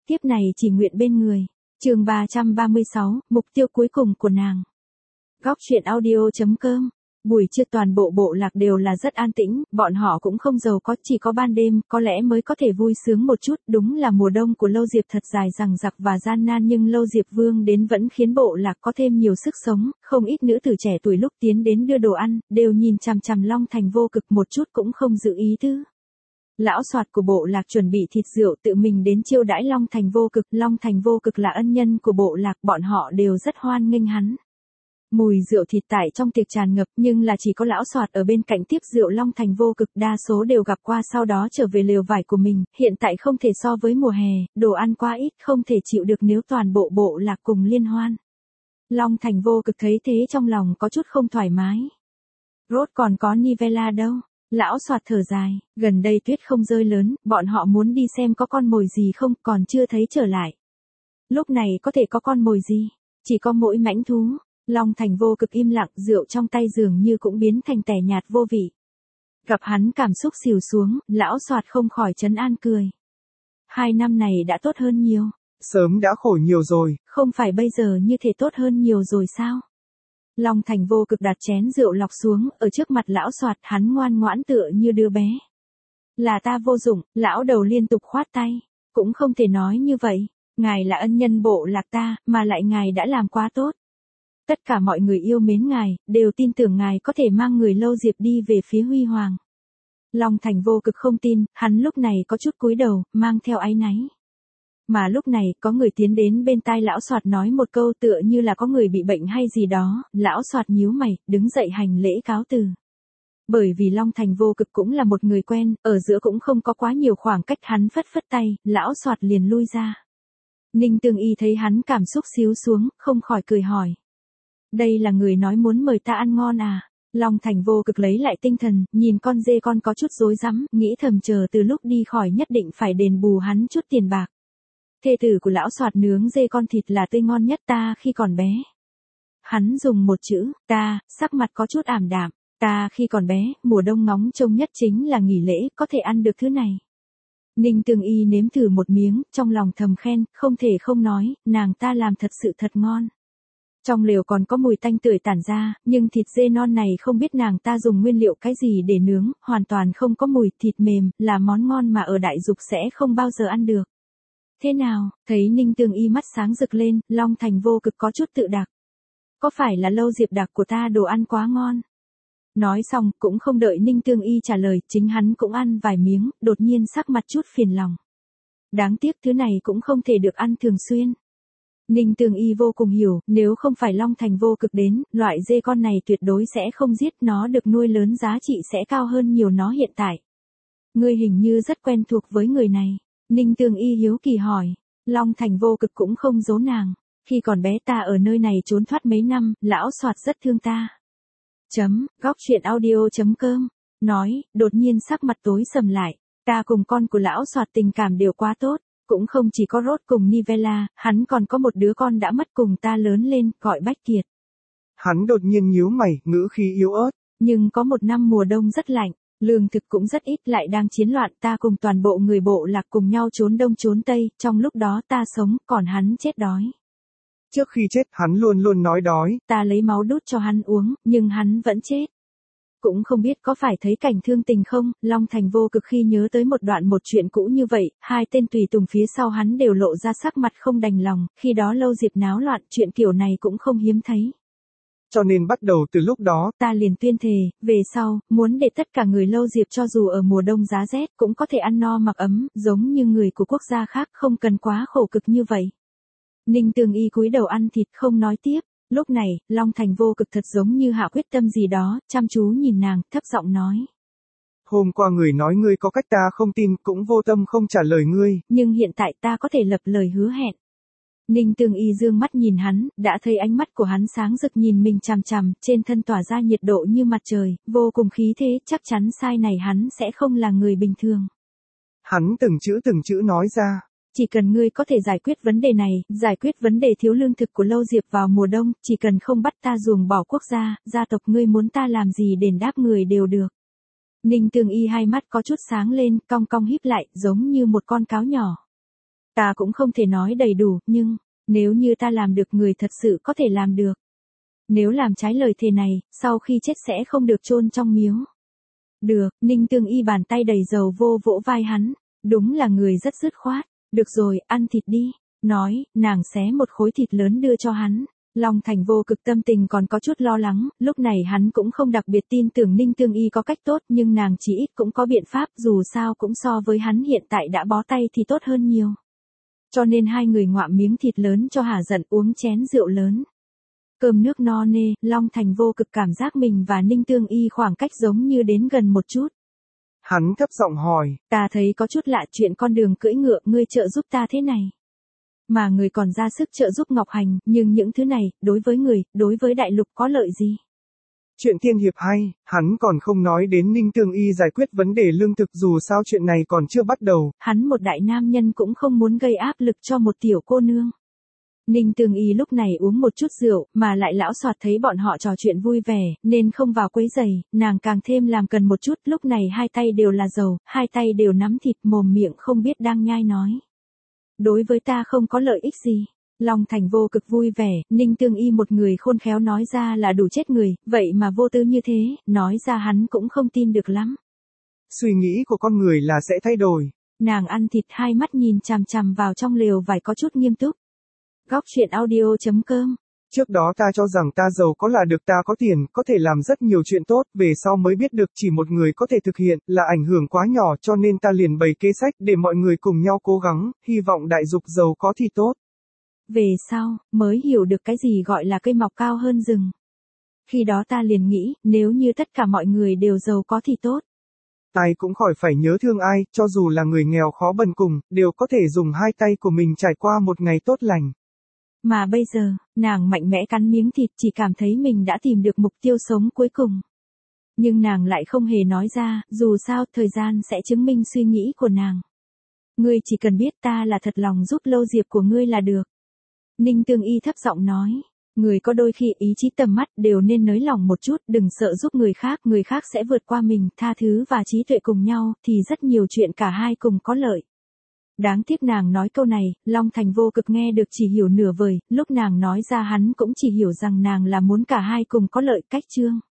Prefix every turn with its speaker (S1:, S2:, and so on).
S1: Tiếp này chỉ nguyện bên người. Chương 336, mục tiêu cuối cùng của nàng. Góc truyện audio.com. Buổi trưa toàn bộ bộ lạc đều là rất an tĩnh, bọn họ cũng không giàu có, chỉ có ban đêm, có lẽ mới có thể vui sướng một chút, đúng là mùa đông của Lâu Diệp thật dài dằng dặc và gian nan nhưng Lâu Diệp Vương đến vẫn khiến bộ lạc có thêm nhiều sức sống, không ít nữ tử trẻ tuổi lúc tiến đến đưa đồ ăn, đều nhìn chằm chằm Long Thành Vô Cực một chút cũng không giữ ý tứ. Lão soạt của bộ lạc chuẩn bị thịt rượu tự mình đến chiêu đãi Long Thành Vô Cực là ân nhân của bộ lạc, bọn họ đều rất hoan nghênh hắn. Mùi rượu thịt tại trong tiệc tràn ngập nhưng là chỉ có lão soạt ở bên cạnh tiếp rượu Long Thành Vô Cực, đa số đều gặp qua sau đó trở về lều vải của mình, hiện tại không thể so với mùa hè, đồ ăn quá ít không thể chịu được nếu toàn bộ bộ lạc cùng liên hoan. Long Thành Vô Cực thấy thế trong lòng có chút không thoải mái. Rốt còn có Nivella đâu? Lão soạt thở dài, gần đây tuyết không rơi lớn, bọn họ muốn đi xem có con mồi gì không, còn chưa thấy trở lại. Lúc này có thể có con mồi gì? Chỉ có mỗi mãnh thú. Long Thành Vô Cực im lặng, rượu trong tay dường như cũng biến thành tẻ nhạt vô vị. Gặp hắn cảm xúc xìu xuống, lão soạt không khỏi trấn an cười. 2 năm này đã tốt hơn nhiều.
S2: Sớm đã khổ nhiều rồi.
S1: Không phải bây giờ như thể tốt hơn nhiều rồi sao? Long Thành Vô Cực đặt chén rượu lọc xuống, ở trước mặt lão soạt, hắn ngoan ngoãn tựa như đứa bé. Là ta vô dụng, lão đầu liên tục khoát tay. Cũng không thể nói như vậy, ngài là ân nhân bộ lạc ta, mà lại ngài đã làm quá tốt. Tất cả mọi người yêu mến ngài, đều tin tưởng ngài có thể mang người Lâu Diệp đi về phía huy hoàng. Long Thành Vô Cực không tin, hắn lúc này có chút cúi đầu, mang theo áy náy. Mà lúc này, có người tiến đến bên tai lão soạt nói một câu tựa như là có người bị bệnh hay gì đó, lão soạt nhíu mày, đứng dậy hành lễ cáo từ. Bởi vì Long Thành Vô Cực cũng là một người quen, ở giữa cũng không có quá nhiều khoảng cách, hắn phất phất tay, lão soạt liền lui ra. Ninh Tương Y thấy hắn cảm xúc xíu xuống, không khỏi cười hỏi. Đây là người nói muốn mời ta ăn ngon à? Long Thành Vô Cực lấy lại tinh thần, nhìn con dê con có chút rối rắm, nghĩ thầm chờ từ lúc đi khỏi nhất định phải đền bù hắn chút tiền bạc. Thê tử của lão soạt nướng dê con thịt là tươi ngon nhất ta khi còn bé. Hắn dùng một chữ, ta, sắc mặt có chút ảm đạm, ta khi còn bé, mùa đông ngóng trông nhất chính là nghỉ lễ, có thể ăn được thứ này. Ninh Tương Y nếm thử một miếng, trong lòng thầm khen, không thể không nói, nàng ta làm thật sự thật ngon. Trong lều còn có mùi tanh tưởi tản ra, nhưng thịt dê non này không biết nàng ta dùng nguyên liệu cái gì để nướng, hoàn toàn không có mùi, thịt mềm, là món ngon mà ở đại dục sẽ không bao giờ ăn được. Thế nào, thấy Ninh Tương Y mắt sáng rực lên, Long Thành Vô Cực có chút tự đặc. Có phải là Lâu Diệp đặc của ta đồ ăn quá ngon? Nói xong, cũng không đợi Ninh Tương Y trả lời, chính hắn cũng ăn vài miếng, đột nhiên sắc mặt chút phiền lòng. Đáng tiếc thứ này cũng không thể được ăn thường xuyên. Ninh Tương Y vô cùng hiểu, nếu không phải Long Thành Vô Cực đến, loại dê con này tuyệt đối sẽ không giết, nó được nuôi lớn giá trị sẽ cao hơn nhiều nó hiện tại. Ngươi hình như rất quen thuộc với người này. Ninh Tương Y hiếu kỳ hỏi. Long Thành Vô Cực cũng không giấu nàng. Khi còn bé ta ở nơi này trốn thoát mấy năm, lão soạt rất thương ta. Góc truyện audio.com. Nói, đột nhiên sắc mặt tối sầm lại. Ta cùng con của lão soạt tình cảm đều quá tốt. Cũng không chỉ có Rốt cùng Nivella, hắn còn có một đứa con đã mất cùng ta lớn lên, gọi Bách Kiệt.
S2: Hắn đột nhiên nhíu mày, ngữ khí yếu ớt.
S1: Nhưng có một năm mùa đông rất lạnh, lương thực cũng rất ít, lại đang chiến loạn, ta cùng toàn bộ người bộ lạc cùng nhau trốn đông trốn tây, trong lúc đó ta sống, còn hắn chết đói.
S2: Trước khi chết, hắn luôn luôn nói đói.
S1: Ta lấy máu đút cho hắn uống, nhưng hắn vẫn chết. Cũng không biết có phải thấy cảnh thương tình không, Long Thành Vô Cực khi nhớ tới một chuyện cũ như vậy, 2 tên tùy tùng phía sau hắn đều lộ ra sắc mặt không đành lòng, khi đó Lâu Diệp náo loạn, chuyện kiểu này cũng không hiếm thấy.
S2: Cho nên bắt đầu từ lúc đó,
S1: ta liền tuyên thề, về sau, muốn để tất cả người Lâu Diệp cho dù ở mùa đông giá rét cũng có thể ăn no mặc ấm, giống như người của quốc gia khác, không cần quá khổ cực như vậy. Ninh Tương Y cúi đầu ăn thịt không nói tiếp. Lúc này, Long Thành Vô Cực thật giống như hạ quyết tâm gì đó, chăm chú nhìn nàng, thấp giọng nói.
S2: Hôm qua người nói ngươi có cách ta không tin, cũng vô tâm không trả lời ngươi.
S1: Nhưng hiện tại ta có thể lập lời hứa hẹn. Ninh Tương Y dương mắt nhìn hắn, đã thấy ánh mắt của hắn sáng rực nhìn mình chằm chằm, trên thân tỏa ra nhiệt độ như mặt trời, vô cùng khí thế, chắc chắn sai này hắn sẽ không là người bình thường.
S2: Hắn từng chữ nói ra.
S1: Chỉ cần ngươi có thể giải quyết vấn đề này, giải quyết vấn đề thiếu lương thực của Lâu Diệp vào mùa đông, chỉ cần không bắt ta ruồng bỏ quốc gia, gia tộc ngươi muốn ta làm gì đền đáp người đều được. Ninh Tương Y hai mắt có chút sáng lên, cong cong híp lại, giống như một con cáo nhỏ. Ta cũng không thể nói đầy đủ, nhưng, nếu như ta làm được người thật sự có thể làm được. Nếu làm trái lời thề này, sau khi chết sẽ không được chôn trong miếu. Được, Ninh Tương Y bàn tay đầy dầu vô vỗ vai hắn. Đúng là người rất dứt khoát. Được rồi, ăn thịt đi. Nói, nàng xé một khối thịt lớn đưa cho hắn. Long Thành Vô Cực tâm tình còn có chút lo lắng, lúc này hắn cũng không đặc biệt tin tưởng Ninh Tương Y có cách tốt, nhưng nàng chỉ ít cũng có biện pháp, dù sao cũng so với hắn hiện tại đã bó tay thì tốt hơn nhiều. Cho nên hai người ngoạm miếng thịt lớn cho hả giận, uống chén rượu lớn. Cơm nước no nê, Long Thành Vô Cực cảm giác mình và Ninh Tương Y khoảng cách giống như đến gần một chút.
S2: Hắn thấp giọng hỏi.
S1: Ta thấy có chút lạ, chuyện con đường cưỡi ngựa ngươi trợ giúp ta thế này. Mà người còn ra sức trợ giúp Ngọc Hành, nhưng những thứ này, đối với người, đối với đại lục có lợi gì?
S2: Chuyện tiên hiệp hay, hắn còn không nói đến Ninh Tương Y giải quyết vấn đề lương thực, dù sao chuyện này còn chưa bắt đầu.
S1: Hắn một đại nam nhân cũng không muốn gây áp lực cho một tiểu cô nương. Ninh Tương Y lúc này uống một chút rượu, mà lại lão Soạt thấy bọn họ trò chuyện vui vẻ, nên không vào quấy rầy, nàng càng thêm làm cần một chút, lúc này hai tay đều là dầu, hai tay đều nắm thịt, mồm miệng không biết đang nhai nói. Đối với ta không có lợi ích gì. Long Thành Vô Cực vui vẻ, Ninh Tương Y một người khôn khéo nói ra là đủ chết người, vậy mà vô tư như thế, nói ra hắn cũng không tin được lắm.
S2: Suy nghĩ của con người là sẽ thay đổi.
S1: Nàng ăn thịt, hai mắt nhìn chằm chằm vào trong lều vải có chút nghiêm túc. Góc truyện audio.com.
S2: Trước đó ta cho rằng ta giàu có là được, ta có tiền, có thể làm rất nhiều chuyện tốt, về sau mới biết được chỉ một người có thể thực hiện, là ảnh hưởng quá nhỏ, cho nên ta liền bày kế sách để mọi người cùng nhau cố gắng, hy vọng đại dục giàu có thì tốt.
S1: Về sau, mới hiểu được cái gì gọi là cây mọc cao hơn rừng. Khi đó ta liền nghĩ, nếu như tất cả mọi người đều giàu có thì tốt.
S2: Ai cũng khỏi phải nhớ thương ai, cho dù là người nghèo khó bần cùng, đều có thể dùng hai tay của mình trải qua một ngày tốt lành.
S1: Mà bây giờ, nàng mạnh mẽ cắn miếng thịt, chỉ cảm thấy mình đã tìm được mục tiêu sống cuối cùng. Nhưng nàng lại không hề nói ra, dù sao thời gian sẽ chứng minh suy nghĩ của nàng. Ngươi chỉ cần biết ta là thật lòng giúp Lâu Diệp của ngươi là được. Ninh Tương Y thấp giọng nói, người có đôi khi ý chí tầm mắt đều nên nới lỏng một chút, đừng sợ giúp người khác sẽ vượt qua mình, tha thứ và trí tuệ cùng nhau, thì rất nhiều chuyện cả hai cùng có lợi. Đáng tiếc nàng nói câu này, Long Thành Vô Cực nghe được chỉ hiểu nửa vời, lúc nàng nói ra hắn cũng chỉ hiểu rằng nàng là muốn cả hai cùng có lợi. Cách chương